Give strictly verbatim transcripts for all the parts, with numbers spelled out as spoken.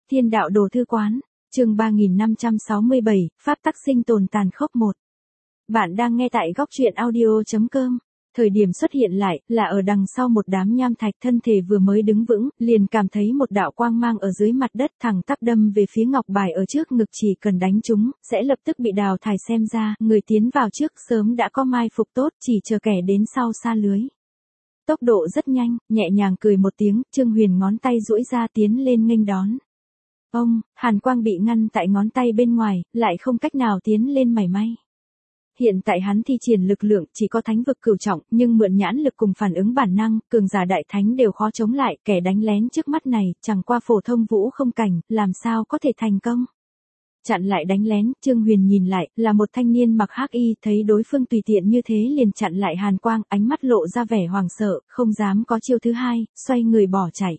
Thiên đạo đồ thư quán, chương ba nghìn năm trăm sáu mươi bảy, pháp tắc sinh tồn tàn khốc một. Bạn đang nghe tại góc truyện audio chấm com. Thời điểm xuất hiện lại, là ở đằng sau một đám nham thạch, thân thể vừa mới đứng vững, liền cảm thấy một đạo quang mang ở dưới mặt đất thẳng tắp đâm về phía ngọc bài ở trước ngực, chỉ cần đánh chúng, sẽ lập tức bị đào thải, xem ra, người tiến vào trước sớm đã có mai phục tốt, chỉ chờ kẻ đến sau sa lưới. Tốc độ rất nhanh, nhẹ nhàng cười một tiếng, Trương Huyền ngón tay duỗi ra tiến lên nghênh đón. Ông, hàn quang bị ngăn tại ngón tay bên ngoài, lại không cách nào tiến lên mảy may. Hiện tại hắn thi triển lực lượng chỉ có thánh vực cửu trọng, nhưng mượn nhãn lực cùng phản ứng bản năng, cường giả đại thánh đều khó chống lại, kẻ đánh lén trước mắt này, chẳng qua phổ thông vũ không cảnh, làm sao có thể thành công. Chặn lại đánh lén, Trương Huyền nhìn lại, là một thanh niên mặc hắc y, thấy đối phương tùy tiện như thế liền chặn lại hàn quang, ánh mắt lộ ra vẻ hoảng sợ, không dám có chiêu thứ hai, xoay người bỏ chạy.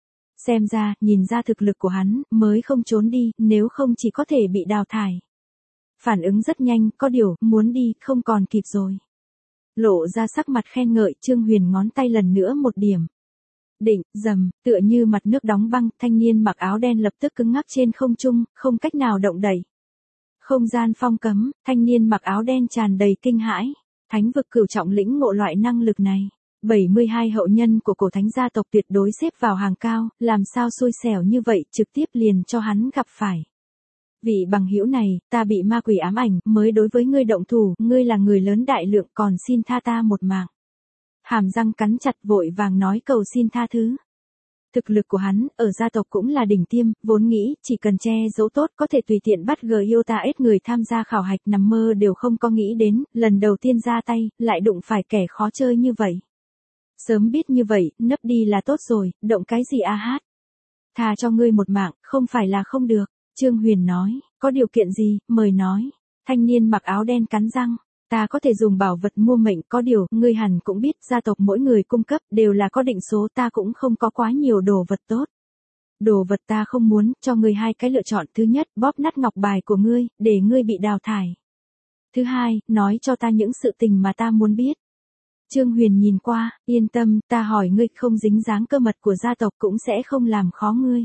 Xem ra, nhìn ra thực lực của hắn, mới không trốn đi, nếu không chỉ có thể bị đào thải. Phản ứng rất nhanh, có điều, muốn đi, không còn kịp rồi. Lộ ra sắc mặt khen ngợi, Trương Huyền ngón tay lần nữa một điểm. Định, dầm, tựa như mặt nước đóng băng, thanh niên mặc áo đen lập tức cứng ngắc trên không trung, không cách nào động đậy. Không gian phong cấm, thanh niên mặc áo đen tràn đầy kinh hãi. Thánh vực cửu trọng lĩnh ngộ loại năng lực này. bảy mươi hai hậu nhân của cổ thánh gia tộc tuyệt đối xếp vào hàng cao, làm sao xui xẻo như vậy, trực tiếp liền cho hắn gặp phải. Vị bằng hữu này, ta bị ma quỷ ám ảnh, mới đối với ngươi động thủ, ngươi là người lớn đại lượng, còn xin tha ta một mạng. Hàm răng cắn chặt, vội vàng nói cầu xin tha thứ. Thực lực của hắn, ở gia tộc cũng là đỉnh tiêm, vốn nghĩ, chỉ cần che giấu tốt có thể tùy tiện bắt Giota ết người tham gia khảo hạch, nằm mơ đều không có nghĩ đến, lần đầu tiên ra tay, lại đụng phải kẻ khó chơi như vậy. Sớm biết như vậy, nấp đi là tốt rồi, động cái gì a hát. Thà cho ngươi một mạng, không phải là không được. Trương Huyền nói, có điều kiện gì, mời nói. Thanh niên mặc áo đen cắn răng, ta có thể dùng bảo vật mua mệnh, có điều, ngươi hẳn cũng biết, gia tộc mỗi người cung cấp, đều là có định số, ta cũng không có quá nhiều đồ vật tốt. Đồ vật ta không muốn, cho ngươi hai cái lựa chọn, thứ nhất, bóp nát ngọc bài của ngươi, để ngươi bị đào thải. Thứ hai, nói cho ta những sự tình mà ta muốn biết. Trương Huyền nhìn qua, yên tâm, ta hỏi ngươi không dính dáng cơ mật của gia tộc cũng sẽ không làm khó ngươi.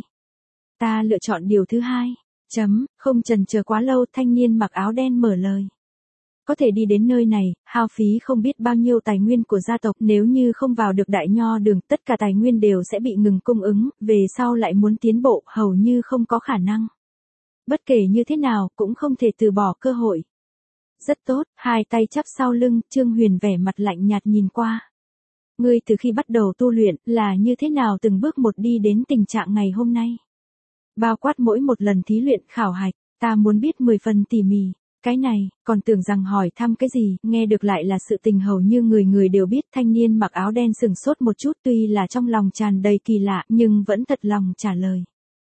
Ta lựa chọn điều thứ hai. Chấm, không chần chờ quá lâu, thanh niên mặc áo đen mở lời. Có thể đi đến nơi này, hao phí không biết bao nhiêu tài nguyên của gia tộc, nếu như không vào được đại nho đường, tất cả tài nguyên đều sẽ bị ngừng cung ứng, về sau lại muốn tiến bộ, hầu như không có khả năng. Bất kể như thế nào, cũng không thể từ bỏ cơ hội. Rất tốt, hai tay chắp sau lưng, Trương Huyền vẻ mặt lạnh nhạt nhìn qua. Ngươi từ khi bắt đầu tu luyện, là như thế nào từng bước một đi đến tình trạng ngày hôm nay? Bao quát mỗi một lần thí luyện khảo hạch, ta muốn biết mười phần tỉ mỉ. Cái này, còn tưởng rằng hỏi thăm cái gì, nghe được lại là sự tình hầu như người người đều biết. Thanh niên mặc áo đen sừng sốt một chút, tuy là trong lòng tràn đầy kỳ lạ, nhưng vẫn thật lòng trả lời.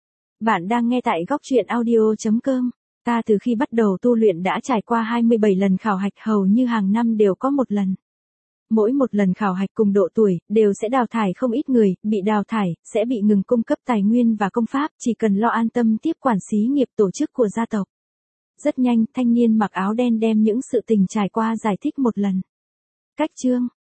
Bạn đang nghe tại góc truyện audio chấm com. Ta từ khi bắt đầu tu luyện đã trải qua hai mươi bảy lần khảo hạch, hầu như hàng năm đều có một lần. Mỗi một lần khảo hạch cùng độ tuổi, đều sẽ đào thải không ít người, bị đào thải, sẽ bị ngừng cung cấp tài nguyên và công pháp, chỉ cần lo an tâm tiếp quản xí nghiệp tổ chức của gia tộc. Rất nhanh, thanh niên mặc áo đen đem những sự tình trải qua giải thích một lần. Cách chương,